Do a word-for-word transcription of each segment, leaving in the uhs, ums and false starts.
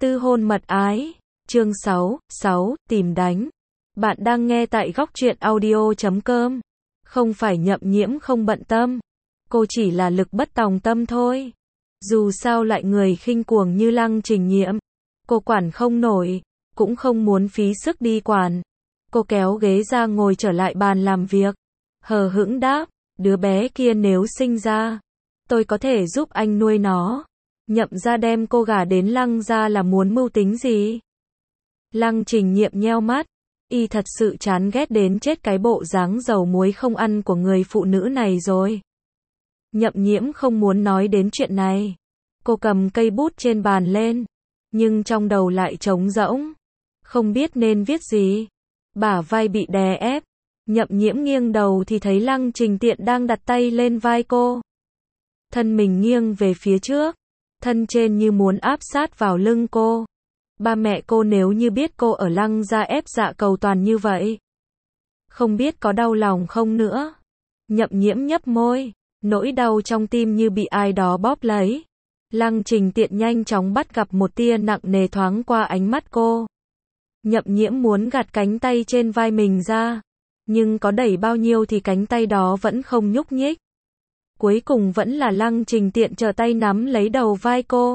Tư hôn mật ái. Chương sáu, sáu, tìm đánh. Bạn đang nghe tại góc truyện audio chấm com. Không phải Nhậm Nhiễm không bận tâm. Cô chỉ là lực bất tòng tâm thôi. Dù sao lại người khinh cuồng như Lăng Trình Nhiễm. Cô quản không nổi. Cũng không muốn phí sức đi quản. Cô kéo ghế ra ngồi trở lại bàn làm việc. Hờ hững đáp. Đứa bé kia nếu sinh ra, tôi có thể giúp anh nuôi nó. Nhậm gia đem cô gả đến Lăng gia là muốn mưu tính gì? Lăng Trình Nhiễm nheo mắt. Y thật sự chán ghét đến chết cái bộ dáng dầu muối không ăn của người phụ nữ này rồi. Nhậm Nhiễm không muốn nói đến chuyện này. Cô cầm cây bút trên bàn lên. Nhưng trong đầu lại trống rỗng. Không biết nên viết gì. Bả vai bị đè ép. Nhậm Nhiễm nghiêng đầu thì thấy Lăng Trình Tiện đang đặt tay lên vai cô. Thân mình nghiêng về phía trước. Thân trên như muốn áp sát vào lưng cô. Ba mẹ cô nếu như biết cô ở Lăng gia ép dạ cầu toàn như vậy, không biết có đau lòng không nữa. Nhậm Nhiễm nhấp môi. Nỗi đau trong tim như bị ai đó bóp lấy. Lăng Trình Tiện nhanh chóng bắt gặp một tia nặng nề thoáng qua ánh mắt cô. Nhậm Nhiễm muốn gạt cánh tay trên vai mình ra. Nhưng có đẩy bao nhiêu thì cánh tay đó vẫn không nhúc nhích. Cuối cùng vẫn là Lăng Trình Tiện trở tay nắm lấy đầu vai cô.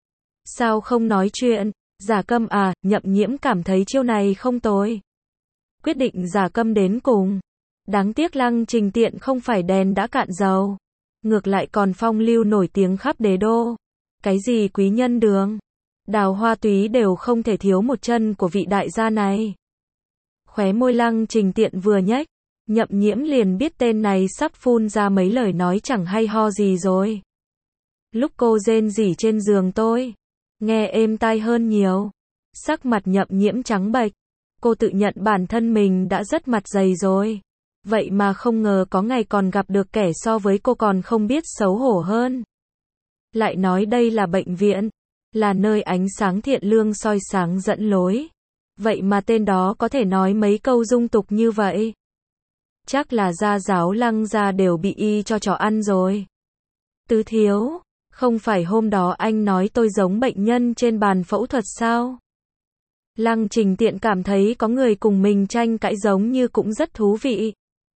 Sao không nói chuyện? Giả câm à? Nhậm Nhiễm cảm thấy chiêu này không tồi. Quyết định giả câm đến cùng. Đáng tiếc Lăng Trình Tiện không phải đèn đã cạn dầu. Ngược lại còn phong lưu nổi tiếng khắp đế đô. Cái gì quý nhân đường, đào hoa túy đều không thể thiếu một chân của vị đại gia này. Khóe môi Lăng Trình Tiện vừa nhếch, Nhậm Nhiễm liền biết tên này sắp phun ra mấy lời nói chẳng hay ho gì rồi. Lúc cô rên rỉ trên giường tôi, nghe êm tai hơn nhiều. Sắc mặt Nhậm Nhiễm trắng bệch. Cô tự nhận bản thân mình đã rất mặt dày rồi. Vậy mà không ngờ có ngày còn gặp được kẻ so với cô còn không biết xấu hổ hơn. Lại nói đây là bệnh viện, là nơi ánh sáng thiện lương soi sáng dẫn lối. Vậy mà tên đó có thể nói mấy câu dung tục như vậy. Chắc là gia giáo Lăng gia đều bị y cho chó ăn rồi. Tứ thiếu, không phải hôm đó anh nói tôi giống bệnh nhân trên bàn phẫu thuật sao? Lăng Trình Tiện cảm thấy có người cùng mình tranh cãi giống như cũng rất thú vị.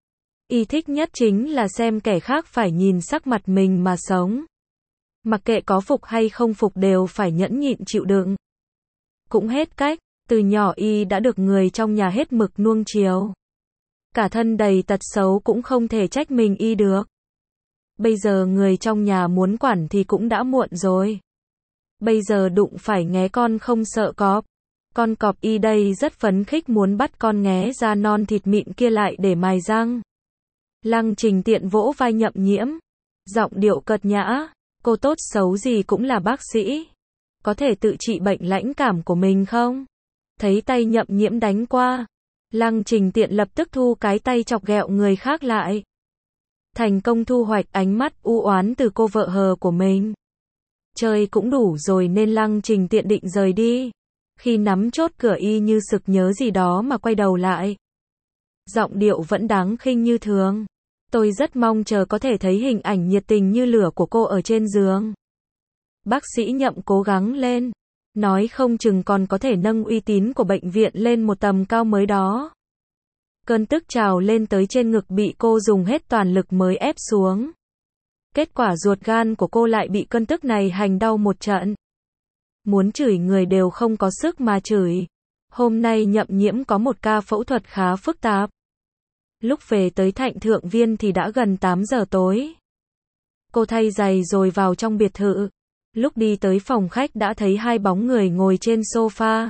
Y thích nhất chính là xem kẻ khác phải nhìn sắc mặt mình mà sống. Mặc kệ có phục hay không phục đều phải nhẫn nhịn chịu đựng. Cũng hết cách, từ nhỏ y đã được người trong nhà hết mực nuông chiều. Cả thân đầy tật xấu cũng không thể trách mình y được. Bây giờ người trong nhà muốn quản thì cũng đã muộn rồi. Bây giờ đụng phải nghé con không sợ cọp. Con cọp y đây rất phấn khích muốn bắt con nghé da non thịt mịn kia lại để mài răng. Lăng Trình Tiện vỗ vai Nhậm Nhiễm. Giọng điệu cợt nhã. Cô tốt xấu gì cũng là bác sĩ. Có thể tự trị bệnh lãnh cảm của mình không? Thấy tay Nhậm Nhiễm đánh qua. Lăng Trình Tiện lập tức thu cái tay chọc ghẹo người khác lại. Thành công thu hoạch ánh mắt u oán từ cô vợ hờ của mình. Chơi cũng đủ rồi nên Lăng Trình Tiện định rời đi. Khi nắm chốt cửa y như sực nhớ gì đó mà quay đầu lại. Giọng điệu vẫn đáng khinh như thường. Tôi rất mong chờ có thể thấy hình ảnh nhiệt tình như lửa của cô ở trên giường. Bác sĩ Nhậm cố gắng lên. Nói không chừng còn có thể nâng uy tín của bệnh viện lên một tầm cao mới đó. Cơn tức trào lên tới trên ngực bị cô dùng hết toàn lực mới ép xuống. Kết quả ruột gan của cô lại bị cơn tức này hành đau một trận. Muốn chửi người đều không có sức mà chửi. Hôm nay Nhậm Nhiễm có một ca phẫu thuật khá phức tạp. Lúc về tới Thạnh Thượng Viên thì đã gần tám giờ tối. Cô thay giày rồi vào trong biệt thự. Lúc đi tới phòng khách đã thấy hai bóng người ngồi trên sofa.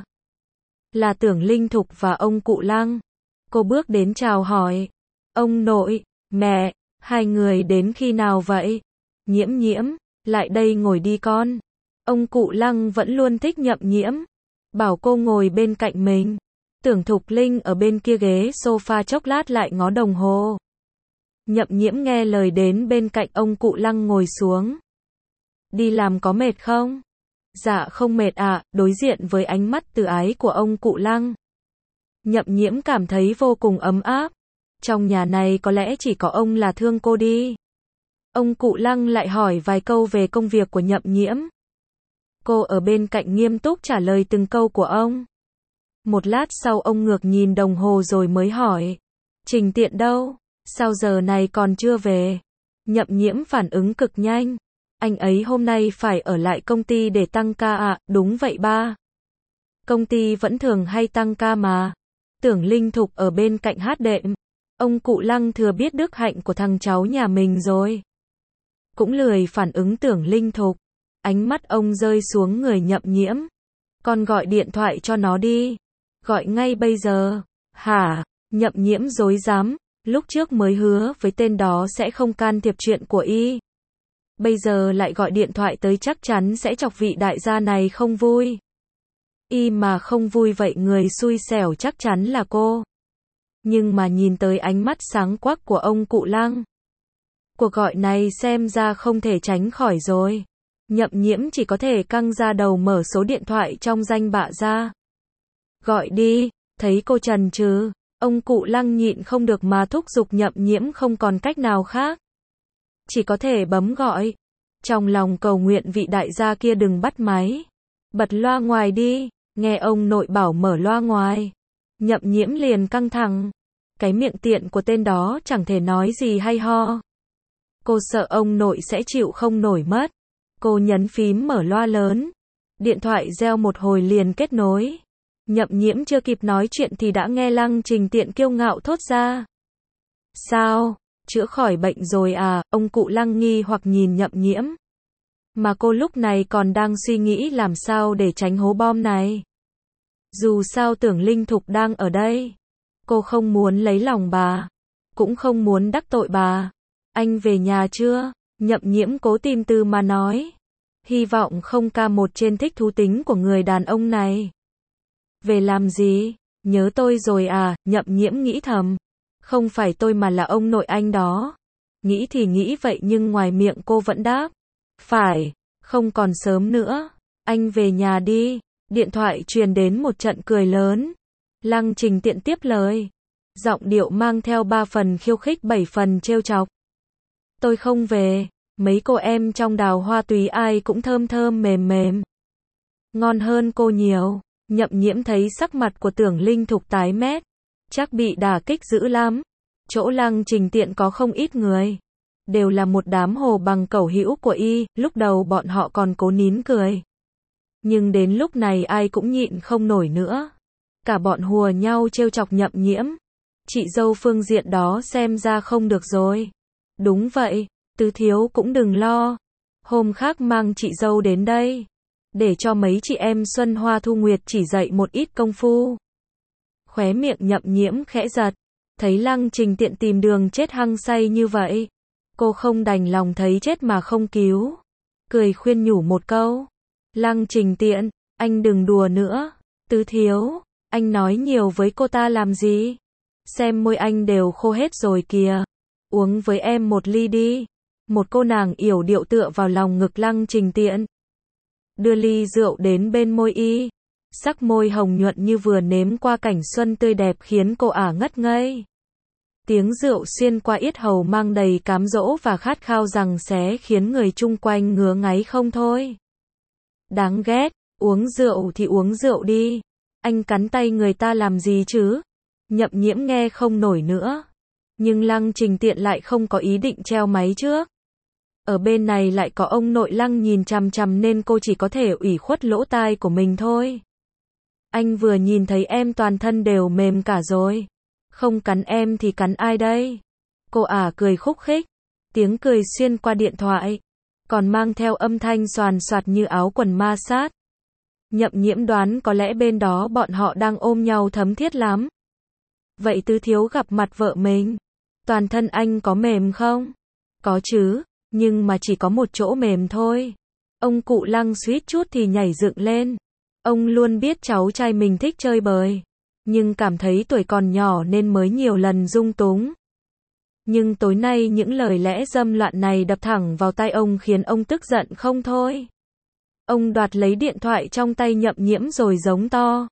Là Tưởng Linh Thục và ông cụ Lăng. Cô bước đến chào hỏi. Ông nội, mẹ, hai người đến khi nào vậy? Nhiễm Nhiễm, lại đây ngồi đi con. Ông cụ Lăng vẫn luôn thích Nhậm Nhiễm. Bảo cô ngồi bên cạnh mình. Tưởng Thục Linh ở bên kia ghế sofa chốc lát lại ngó đồng hồ. Nhậm Nhiễm nghe lời đến bên cạnh ông cụ Lăng ngồi xuống. Đi làm có mệt không? Dạ không mệt ạ, à, đối diện với ánh mắt từ ái của ông cụ Lăng. Nhậm Nhiễm cảm thấy vô cùng ấm áp. Trong nhà này có lẽ chỉ có ông là thương cô đi. Ông cụ Lăng lại hỏi vài câu về công việc của Nhậm Nhiễm. Cô ở bên cạnh nghiêm túc trả lời từng câu của ông. Một lát sau ông ngược nhìn đồng hồ rồi mới hỏi. Trình Tiện đâu? Sao giờ này còn chưa về? Nhậm Nhiễm phản ứng cực nhanh. Anh ấy hôm nay phải ở lại công ty để tăng ca ạ. À? Đúng vậy ba. Công ty vẫn thường hay tăng ca mà. Tưởng Linh Thục ở bên cạnh hát đệm. Ông cụ Lăng thừa biết đức hạnh của thằng cháu nhà mình rồi. Cũng lười phản ứng Tưởng Linh Thục. Ánh mắt ông rơi xuống người Nhậm Nhiễm. Con gọi điện thoại cho nó đi. Gọi ngay bây giờ. Hả? Nhậm Nhiễm dối dám. Lúc trước mới hứa với tên đó sẽ không can thiệp chuyện của y. Bây giờ lại gọi điện thoại tới chắc chắn sẽ chọc vị đại gia này không vui. Y mà không vui vậy người xui xẻo chắc chắn là cô. Nhưng mà nhìn tới ánh mắt sáng quắc của ông cụ Lăng. Cuộc gọi này xem ra không thể tránh khỏi rồi. Nhậm Nhiễm chỉ có thể căng ra đầu mở số điện thoại trong danh bạ ra. Gọi đi, thấy cô chần chừ, ông cụ Lăng nhịn không được mà thúc giục Nhậm Nhiễm không còn cách nào khác. Chỉ có thể bấm gọi. Trong lòng cầu nguyện vị đại gia kia đừng bắt máy. Bật loa ngoài đi, nghe ông nội bảo mở loa ngoài. Nhậm Nhiễm liền căng thẳng. Cái miệng tiện của tên đó chẳng thể nói gì hay ho. Cô sợ ông nội sẽ chịu không nổi mất. Cô nhấn phím mở loa lớn. Điện thoại reo một hồi liền kết nối. Nhậm Nhiễm chưa kịp nói chuyện thì đã nghe Lăng Trình Tiện kiêu ngạo thốt ra. Sao? Chữa khỏi bệnh rồi à? Ông cụ Lăng nghi hoặc nhìn Nhậm Nhiễm. Mà cô lúc này còn đang suy nghĩ làm sao để tránh hố bom này. Dù sao Tưởng Linh Thục đang ở đây. Cô không muốn lấy lòng bà. Cũng không muốn đắc tội bà. Anh về nhà chưa? Nhậm Nhiễm cố tìm từ mà nói. Hy vọng không ca một trên thích thú tính của người đàn ông này. Về làm gì? Nhớ tôi rồi à? Nhậm Nhiễm nghĩ thầm. Không phải tôi mà là ông nội anh đó. Nghĩ thì nghĩ vậy nhưng ngoài miệng cô vẫn đáp. Phải, không còn sớm nữa. Anh về nhà đi. Điện thoại truyền đến một trận cười lớn. Lăng Trình Tiện tiếp lời. Giọng điệu mang theo ba phần khiêu khích bảy phần trêu chọc. Tôi không về. Mấy cô em trong Đào Hoa Túy ai cũng thơm thơm mềm mềm. Ngon hơn cô nhiều. Nhậm Nhiễm thấy sắc mặt của Tưởng Linh Thục tái mét. Chắc bị đả kích dữ lắm. Chỗ Lăng Trình Tiện có không ít người. Đều là một đám hồ bằng cẩu hữu của y. Lúc đầu bọn họ còn cố nín cười. Nhưng đến lúc này ai cũng nhịn không nổi nữa. Cả bọn hùa nhau trêu chọc Nhậm Nhiễm. Chị dâu phương diện đó xem ra không được rồi. Đúng vậy, Tứ thiếu cũng đừng lo. Hôm khác mang chị dâu đến đây. Để cho mấy chị em Xuân Hoa Thu Nguyệt chỉ dạy một ít công phu. Khóe miệng Nhậm Nhiễm khẽ giật. Thấy Lăng Trình Tiện tìm đường chết hăng say như vậy. Cô không đành lòng thấy chết mà không cứu. Cười khuyên nhủ một câu. Lăng Trình Tiện, anh đừng đùa nữa. Tứ thiếu, anh nói nhiều với cô ta làm gì? Xem môi anh đều khô hết rồi kìa. Uống với em một ly đi. Một cô nàng yểu điệu tựa vào lòng ngực Lăng Trình Tiện. Đưa ly rượu đến bên môi y. Sắc môi hồng nhuận như vừa nếm qua cảnh xuân tươi đẹp khiến cô ả ngất ngây. Tiếng rượu xuyên qua yết hầu mang đầy cám dỗ và khát khao rằng xé khiến người chung quanh ngứa ngáy không thôi. Đáng ghét, uống rượu thì uống rượu đi. Anh cắn tay người ta làm gì chứ? Nhậm Nhiễm nghe không nổi nữa. Nhưng Lăng Trình Tiện lại không có ý định treo máy trước. Ở bên này lại có ông nội Lăng nhìn chằm chằm nên cô chỉ có thể ủy khuất lỗ tai của mình thôi. Anh vừa nhìn thấy em toàn thân đều mềm cả rồi. Không cắn em thì cắn ai đây? Cô ả cười khúc khích. Tiếng cười xuyên qua điện thoại. Còn mang theo âm thanh xoàn xoạt như áo quần ma sát. Nhậm Nhiễm đoán có lẽ bên đó bọn họ đang ôm nhau thấm thiết lắm. Vậy Tứ thiếu gặp mặt vợ mình. Toàn thân anh có mềm không? Có chứ, nhưng mà chỉ có một chỗ mềm thôi. Ông cụ Lăng suýt chút thì nhảy dựng lên. Ông luôn biết cháu trai mình thích chơi bời. Nhưng cảm thấy tuổi còn nhỏ nên mới nhiều lần dung túng. Nhưng tối nay những lời lẽ dâm loạn này đập thẳng vào tai ông khiến ông tức giận không thôi. Ông đoạt lấy điện thoại trong tay Nhậm Nhiễm rồi giống to.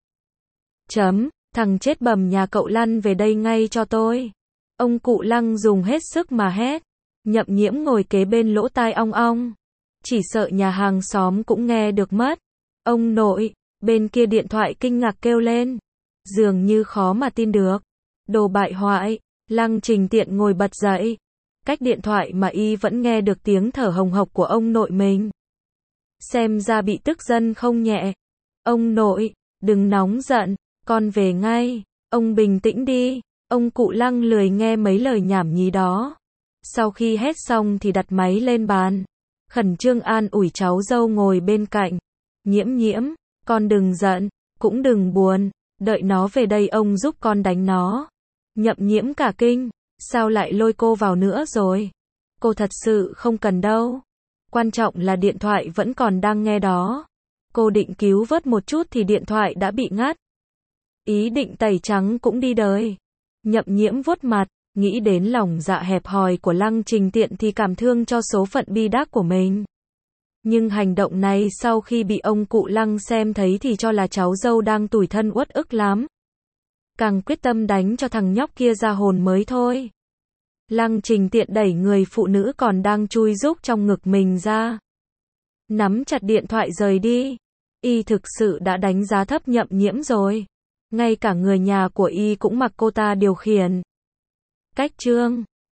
Chấm, thằng chết bầm nhà cậu lăn về đây ngay cho tôi. Ông cụ Lăng dùng hết sức mà hét. Nhậm Nhiễm ngồi kế bên lỗ tai ong ong. chỉ sợ nhà hàng xóm cũng nghe được mất. Ông nội, bên kia điện thoại kinh ngạc kêu lên. Dường như khó mà tin được. Đồ bại hoại, Lăng Trình Tiện ngồi bật dậy. Cách điện thoại mà y vẫn nghe được tiếng thở hồng hộc của ông nội mình. Xem ra bị tức giận không nhẹ. Ông nội, đừng nóng giận, con về ngay. Ông bình tĩnh đi. Ông cụ Lăng lười nghe mấy lời nhảm nhí đó. Sau khi hét xong thì đặt máy lên bàn. Khẩn trương an ủi cháu dâu ngồi bên cạnh. Nhiễm nhiễm, con đừng giận, cũng đừng buồn. Đợi nó về đây ông giúp con đánh nó. Nhậm Nhiễm cả kinh. Sao lại lôi cô vào nữa rồi? Cô thật sự không cần đâu. Quan trọng là điện thoại vẫn còn đang nghe đó. Cô định cứu vớt một chút thì điện thoại đã bị ngắt. Ý định tẩy trắng cũng đi đời. Nhậm Nhiễm vuốt mặt, nghĩ đến lòng dạ hẹp hòi của Lăng Trình Tiện thì cảm thương cho số phận bi đát của mình. Nhưng hành động này sau khi bị ông cụ Lăng xem thấy thì cho là cháu dâu đang tủi thân uất ức lắm. Càng quyết tâm đánh cho thằng nhóc kia ra hồn mới thôi. Lăng Trình Tiện đẩy người phụ nữ còn đang chui rúc trong ngực mình ra. Nắm chặt điện thoại rời đi. Y thực sự đã đánh giá thấp Nhậm Nhiễm rồi. Ngay cả người nhà của Y cũng mặc cô ta điều khiển. Cách chương